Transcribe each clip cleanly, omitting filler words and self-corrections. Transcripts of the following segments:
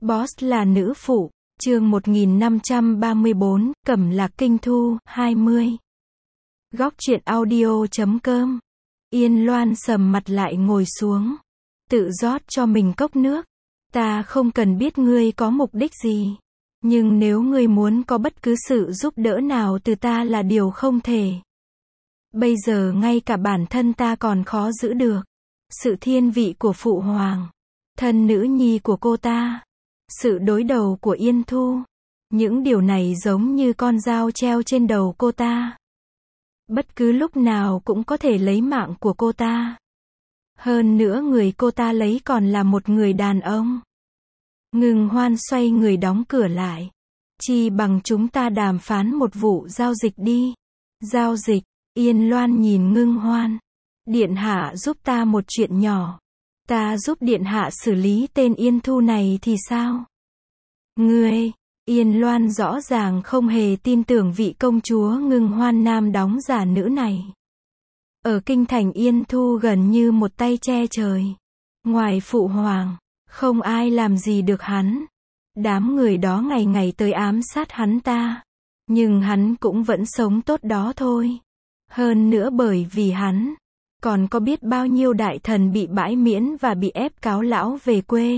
Boss là nữ phụ, chương 1534, Cẩm Lạc Kinh Thu, 20. Góc truyện audio.com. Yên Loan sầm mặt lại ngồi xuống, tự rót cho mình cốc nước. Ta không cần biết ngươi có mục đích gì, nhưng nếu ngươi muốn có bất cứ sự giúp đỡ nào từ ta là điều không thể. Bây giờ ngay cả bản thân ta còn khó giữ được. Sự thiên vị của phụ hoàng, thân nữ nhi của cô ta, sự đối đầu của Yên Thu, những điều này giống như con dao treo trên đầu cô ta. Bất cứ lúc nào cũng có thể lấy mạng của cô ta. Hơn nữa người cô ta lấy còn là một người đàn ông. Ngưng Hoan xoay người đóng cửa lại. Chi bằng chúng ta đàm phán một vụ giao dịch đi. Giao dịch? Yên Loan nhìn Ngưng Hoan. Điện hạ giúp ta một chuyện nhỏ. Ta giúp điện hạ xử lý tên Yên Thu này thì sao? Ngươi, Yên Loan rõ ràng không hề tin tưởng vị công chúa Ngưng Hoan nam đóng giả nữ này. Ở kinh thành Yên Thu gần như một tay che trời. Ngoài phụ hoàng, không ai làm gì được hắn. Đám người đó ngày ngày tới ám sát hắn ta. Nhưng hắn cũng vẫn sống tốt đó thôi. Hơn nữa bởi vì hắn, còn có biết bao nhiêu đại thần bị bãi miễn và bị ép cáo lão về quê.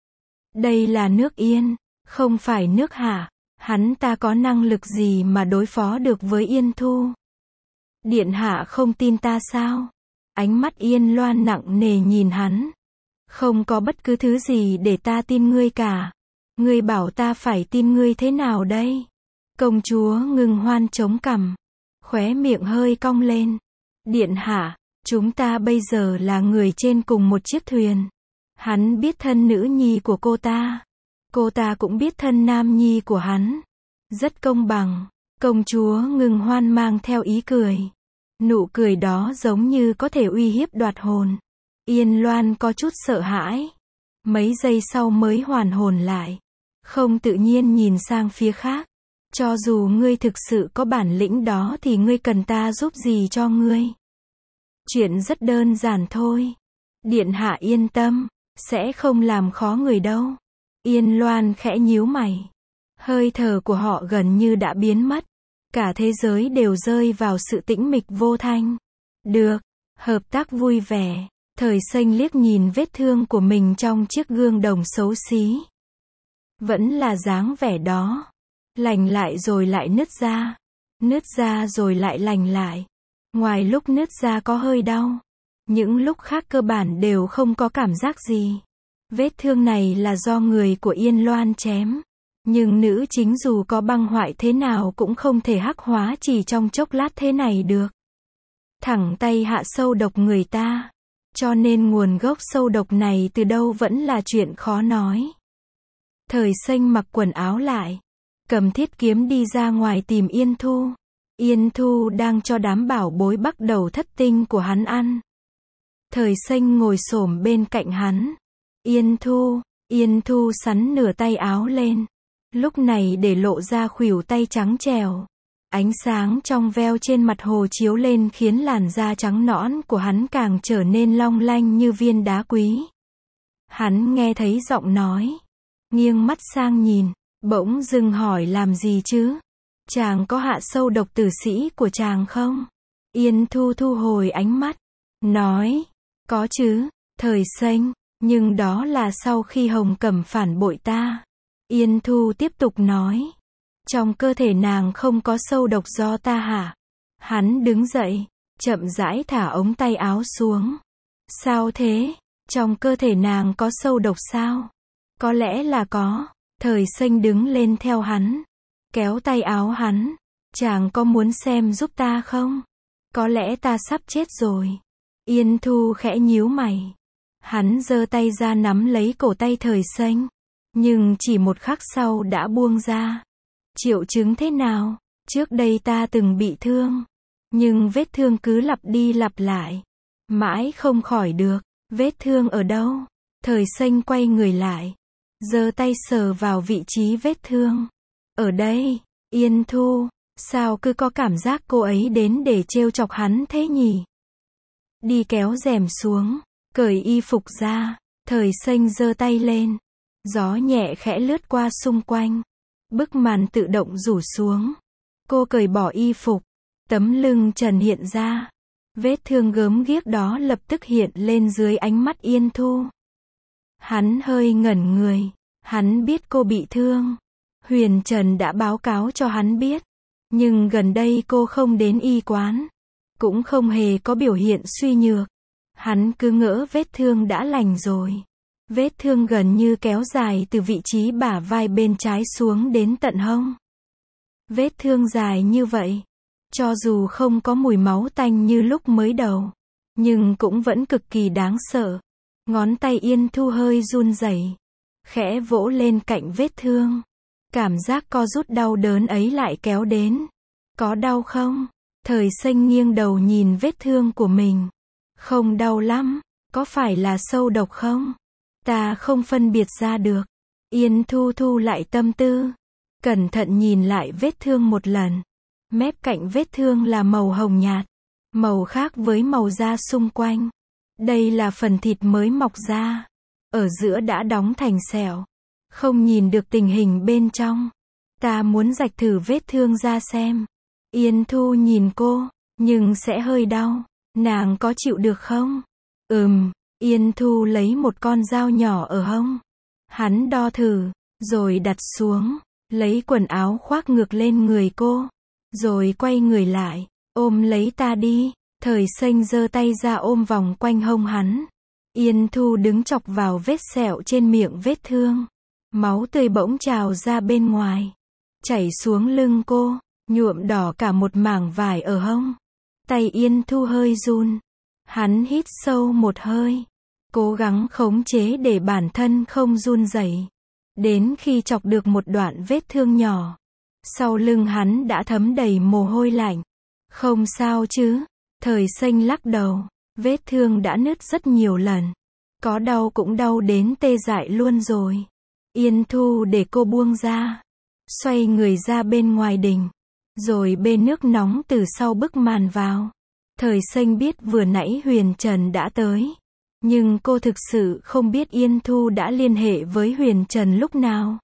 Đây là nước Yên, không phải nước Hạ. Hắn ta có năng lực gì mà đối phó được với Yên Thu? Điện hạ không tin ta sao? Ánh mắt Yên Loan nặng nề nhìn hắn. Không có bất cứ thứ gì để ta tin ngươi cả. Ngươi bảo ta phải tin ngươi thế nào đây? Công chúa Ngưng Hoan chống cằm, khóe miệng hơi cong lên. Điện hạ, chúng ta bây giờ là người trên cùng một chiếc thuyền. Hắn biết thân nữ nhi của cô ta cũng biết thân nam nhi của hắn. Rất công bằng. Công chúa Ngưng Hoan mang theo ý cười. Nụ cười đó giống như có thể uy hiếp đoạt hồn. Yên Loan có chút sợ hãi. Mấy giây sau mới hoàn hồn lại. Không tự nhiên nhìn sang phía khác. Cho dù ngươi thực sự có bản lĩnh đó thì ngươi cần ta giúp gì cho ngươi? Chuyện rất đơn giản thôi. Điện hạ yên tâm, sẽ không làm khó người đâu. Yên Loan khẽ nhíu mày. Hơi thở của họ gần như đã biến mất. Cả thế giới đều rơi vào sự tĩnh mịch vô thanh. Được, hợp tác vui vẻ. Thời Xanh liếc nhìn vết thương của mình trong chiếc gương đồng xấu xí. Vẫn là dáng vẻ đó. Lành lại rồi lại nứt ra rồi lại lành lại. Ngoài lúc nứt ra có hơi đau, những lúc khác cơ bản đều không có cảm giác gì. Vết thương này là do người của Yên Loan chém. Nhưng nữ chính dù có băng hoại thế nào cũng không thể hắc hóa chỉ trong chốc lát thế này được. Thẳng tay hạ sâu độc người ta. Cho nên nguồn gốc sâu độc này từ đâu vẫn là chuyện khó nói. Thời Xanh mặc quần áo lại, cầm thiết kiếm đi ra ngoài tìm Yên Thu. Yên Thu đang cho đám bảo bối bắt đầu thất tinh của hắn ăn. Thời Xanh ngồi xổm bên cạnh hắn. Yên Thu sắn nửa tay áo lên. Lúc này để lộ ra khuỷu tay trắng trẻo. Ánh sáng trong veo trên mặt hồ chiếu lên khiến làn da trắng nõn của hắn càng trở nên long lanh như viên đá quý. Hắn nghe thấy giọng nói, nghiêng mắt sang nhìn, bỗng dưng hỏi làm gì chứ? Chàng có hạ sâu độc tử sĩ của chàng không? Yên Thu thu hồi ánh mắt, nói, có chứ, Thời Xanh, nhưng đó là sau khi Hồng Cẩm phản bội ta. Yên Thu tiếp tục nói, trong cơ thể nàng không có sâu độc do ta hạ. Hắn đứng dậy, chậm rãi thả ống tay áo xuống. Sao thế? Trong cơ thể nàng có sâu độc sao? Có lẽ là có. Thời Xanh đứng lên theo hắn, kéo tay áo hắn. Chàng có muốn xem giúp ta không? Có lẽ ta sắp chết rồi. Yên Thu khẽ nhíu mày. Hắn giơ tay ra nắm lấy cổ tay Thời Xanh, nhưng chỉ một khắc sau đã buông ra. Triệu chứng thế nào? Trước đây ta từng bị thương, nhưng vết thương cứ lặp đi lặp lại, mãi không khỏi được. Vết thương ở đâu? Thời Xanh quay người lại, giơ tay sờ vào vị trí vết thương. Ở đây. Yên Thu, sao cứ có cảm giác cô ấy đến để trêu chọc hắn thế nhỉ? Đi kéo rèm xuống, cởi y phục ra. Thời Xanh giơ tay lên, Gió nhẹ khẽ lướt qua xung quanh. Bức màn tự động rủ xuống. Cô cởi bỏ y phục. Tấm lưng trần hiện ra. Vết thương gớm ghiếc đó lập tức hiện lên dưới ánh mắt Yên Thu. Hắn hơi ngẩn người. Hắn biết cô bị thương. Huyền Trần đã báo cáo cho hắn biết. Nhưng gần đây cô không đến y quán. Cũng không hề có biểu hiện suy nhược. Hắn cứ ngỡ vết thương đã lành rồi. Vết thương gần như kéo dài từ vị trí bả vai bên trái xuống đến tận hông. Vết thương dài như vậy. Cho dù không có mùi máu tanh như lúc mới đầu. Nhưng cũng vẫn cực kỳ đáng sợ. Ngón tay Yên Thu hơi run rẩy. Khẽ vỗ lên cạnh vết thương. Cảm giác co rút đau đớn ấy lại kéo đến. Có đau không? Thời Xanh nghiêng đầu nhìn vết thương của mình. Không đau lắm. Có phải là sâu độc không? Ta không phân biệt ra được. Yên Thu thu lại tâm tư. Cẩn thận nhìn lại vết thương một lần. Mép cạnh vết thương là màu hồng nhạt. Màu khác với màu da xung quanh. Đây là phần thịt mới mọc ra. Ở giữa đã đóng thành sẹo. Không nhìn được tình hình bên trong. Ta muốn rạch thử vết thương ra xem. Yên Thu nhìn cô. Nhưng sẽ hơi đau. Nàng có chịu được không? Yên Thu lấy một con dao nhỏ ở hông. Hắn đo thử. Rồi đặt xuống. Lấy quần áo khoác ngược lên người cô. Rồi quay người lại. Ôm lấy ta đi. Thời Xanh giơ tay ra ôm vòng quanh hông hắn. Yên Thu đứng chọc vào vết sẹo trên miệng vết thương. Máu tươi bỗng trào ra bên ngoài. Chảy xuống lưng cô. Nhuộm đỏ cả một mảng vải ở hông. Tay Yên Thu hơi run. Hắn hít sâu một hơi. Cố gắng khống chế để bản thân không run rẩy. Đến khi chọc được một đoạn vết thương nhỏ. Sau lưng hắn đã thấm đầy mồ hôi lạnh. Không sao chứ? Thời Xanh lắc đầu. Vết thương đã nứt rất nhiều lần. Có đau cũng đau đến tê dại luôn rồi. Yên Thu để cô buông ra. Xoay người ra bên ngoài đình. Rồi bê nước nóng từ sau bức màn vào. Thời Xanh biết vừa nãy Huyền Trần đã tới. Nhưng cô thực sự không biết Yên Thu đã liên hệ với Huyền Trần lúc nào.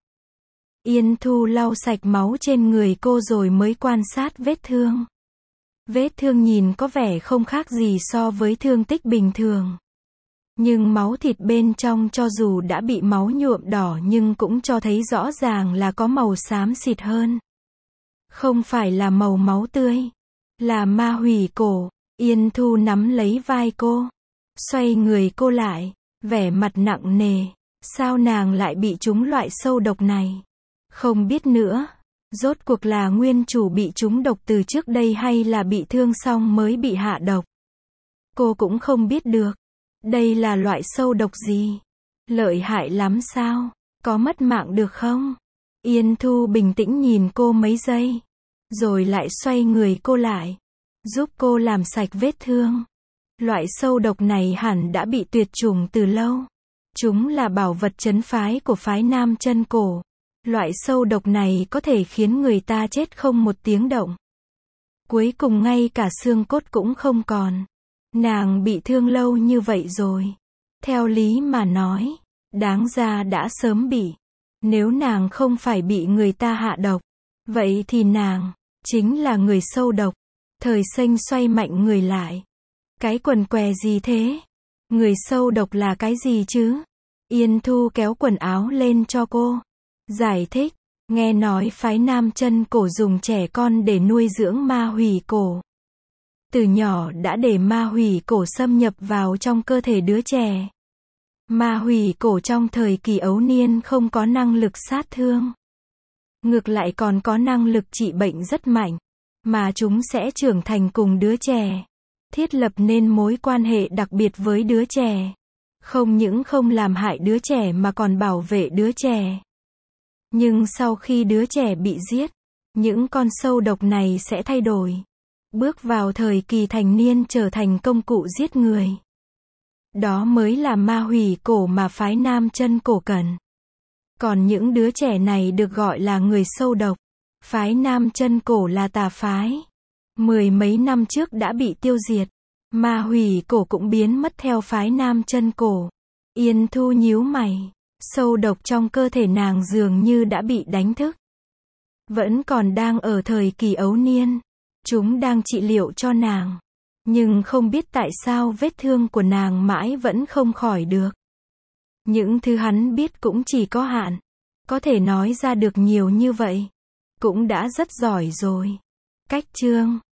Yên Thu lau sạch máu trên người cô rồi mới quan sát vết thương. Vết thương nhìn có vẻ không khác gì so với thương tích bình thường. Nhưng máu thịt bên trong cho dù đã bị máu nhuộm đỏ nhưng cũng cho thấy rõ ràng là có màu xám xịt hơn. Không phải là màu máu tươi. Là ma hủy cổ. Yên Thu nắm lấy vai cô. Xoay người cô lại. Vẻ mặt nặng nề. Sao nàng lại bị trúng loại sâu độc này? Không biết nữa. Rốt cuộc là nguyên chủ bị trúng độc từ trước đây hay là bị thương xong mới bị hạ độc? Cô cũng không biết được. Đây là loại sâu độc gì? Lợi hại lắm sao? Có mất mạng được không? Yên Thu bình tĩnh nhìn cô mấy giây. Rồi lại xoay người cô lại. Giúp cô làm sạch vết thương. Loại sâu độc này hẳn đã bị tuyệt chủng từ lâu. Chúng là bảo vật trấn phái của phái Nam Chân Cổ. Loại sâu độc này có thể khiến người ta chết không một tiếng động. Cuối cùng ngay cả xương cốt cũng không còn. Nàng bị thương lâu như vậy rồi. Theo lý mà nói, đáng ra đã sớm bị. Nếu nàng không phải bị người ta hạ độc, vậy thì nàng chính là người sâu độc. Thời Xanh xoay mạnh người lại. Cái quần què gì thế? Người sâu độc là cái gì chứ? Yên Thu kéo quần áo lên cho cô. Giải thích, nghe nói phái Nam Chân Cổ dùng trẻ con để nuôi dưỡng ma hủy cổ. Từ nhỏ đã để ma hủy cổ xâm nhập vào trong cơ thể đứa trẻ. Ma hủy cổ trong thời kỳ ấu niên không có năng lực sát thương. Ngược lại còn có năng lực trị bệnh rất mạnh. Mà chúng sẽ trưởng thành cùng đứa trẻ. Thiết lập nên mối quan hệ đặc biệt với đứa trẻ. Không những không làm hại đứa trẻ mà còn bảo vệ đứa trẻ. Nhưng sau khi đứa trẻ bị giết, những con sâu độc này sẽ thay đổi. Bước vào thời kỳ thành niên trở thành công cụ giết người. Đó mới là ma hủy cổ mà phái Nam Chân Cổ cần. Còn những đứa trẻ này được gọi là người sâu độc. Phái Nam Chân Cổ là tà phái. 10 mấy năm trước đã bị tiêu diệt. Ma hủy cổ cũng biến mất theo phái Nam Chân Cổ. Yên Thu nhíu mày. Sâu độc trong cơ thể nàng dường như đã bị đánh thức. Vẫn còn đang ở thời kỳ ấu niên. Chúng đang trị liệu cho nàng. Nhưng không biết tại sao vết thương của nàng mãi vẫn không khỏi được. Những thứ hắn biết cũng chỉ có hạn. Có thể nói ra được nhiều như vậy cũng đã rất giỏi rồi. Cách chương